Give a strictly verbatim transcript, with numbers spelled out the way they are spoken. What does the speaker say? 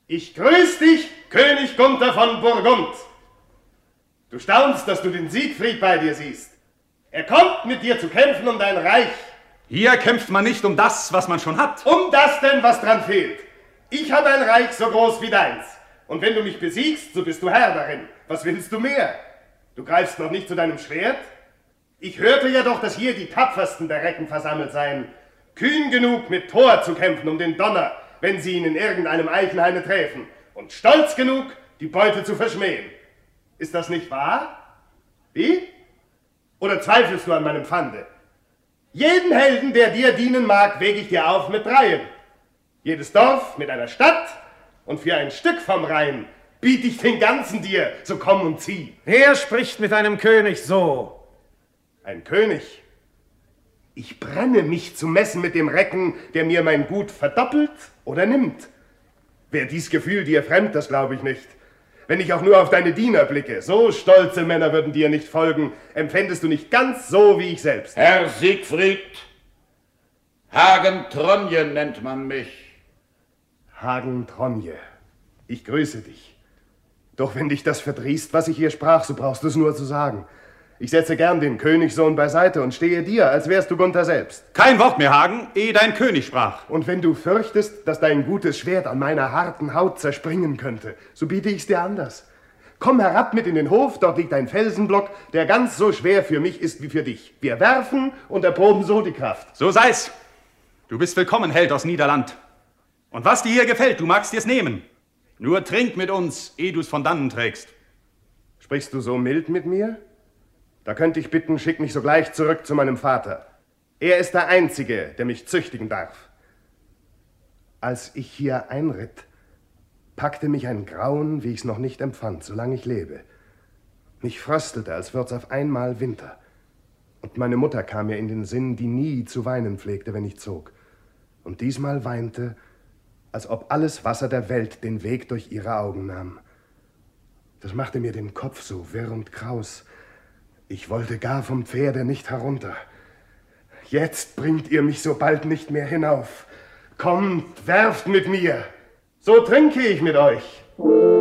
Ich grüß dich, König Gunther von Burgund. Du staunst, dass du den Siegfried bei dir siehst. Er kommt mit dir zu kämpfen um dein Reich. Hier kämpft man nicht um das, was man schon hat. Um das denn, was dran fehlt. Ich habe ein Reich so groß wie deins. Und wenn du mich besiegst, so bist du Herr darin. Was willst du mehr? Du greifst noch nicht zu deinem Schwert? Ich hörte ja doch, dass hier die tapfersten der Recken versammelt seien. Kühn genug, mit Thor zu kämpfen um den Donner, wenn sie ihn in irgendeinem Eichenhaine träfen. Und stolz genug, die Beute zu verschmähen. Ist das nicht wahr? Wie? Oder zweifelst du an meinem Pfande? Jeden Helden, der dir dienen mag, wege ich dir auf mit Dreien. Jedes Dorf mit einer Stadt und für ein Stück vom Rhein biete ich den ganzen dir, so komm und zieh. Wer spricht mit einem König so? Ein König? Ich brenne, mich zu messen mit dem Recken, der mir mein Gut verdoppelt oder nimmt. Wär dies Gefühl dir fremd, das glaube ich nicht. Wenn ich auch nur auf deine Diener blicke, so stolze Männer würden dir nicht folgen, empfändest du nicht ganz so wie ich selbst. Herr Siegfried, Hagen Tronje nennt man mich. Hagen Tronje, ich grüße dich. Doch wenn dich das verdrießt, was ich hier sprach, so brauchst du es nur zu sagen. Ich setze gern den Königssohn beiseite und stehe dir, als wärst du Gunther selbst. Kein Wort mehr, Hagen, ehe dein König sprach. Und wenn du fürchtest, dass dein gutes Schwert an meiner harten Haut zerspringen könnte, so biete ich's dir anders. Komm herab mit in den Hof, dort liegt ein Felsenblock, der ganz so schwer für mich ist wie für dich. Wir werfen und erproben so die Kraft. So sei's. Du bist willkommen, Held aus Niederland. Und was dir hier gefällt, du magst dir's nehmen. Nur trink mit uns, ehe du's von dannen trägst. Sprichst du so mild mit mir? Da könnte ich bitten, schick mich sogleich zurück zu meinem Vater. Er ist der Einzige, der mich züchtigen darf. Als ich hier einritt, packte mich ein Grauen, wie ich's noch nicht empfand, solange ich lebe. Mich fröstelte, als würd's auf einmal Winter. Und meine Mutter kam mir in den Sinn, die nie zu weinen pflegte, wenn ich zog. Und diesmal weinte, als ob alles Wasser der Welt den Weg durch ihre Augen nahm. Das machte mir den Kopf so wirr und kraus. Ich wollte gar vom Pferde nicht herunter. Jetzt bringt ihr mich so bald nicht mehr hinauf. Kommt, werft mit mir, so trinke ich mit euch.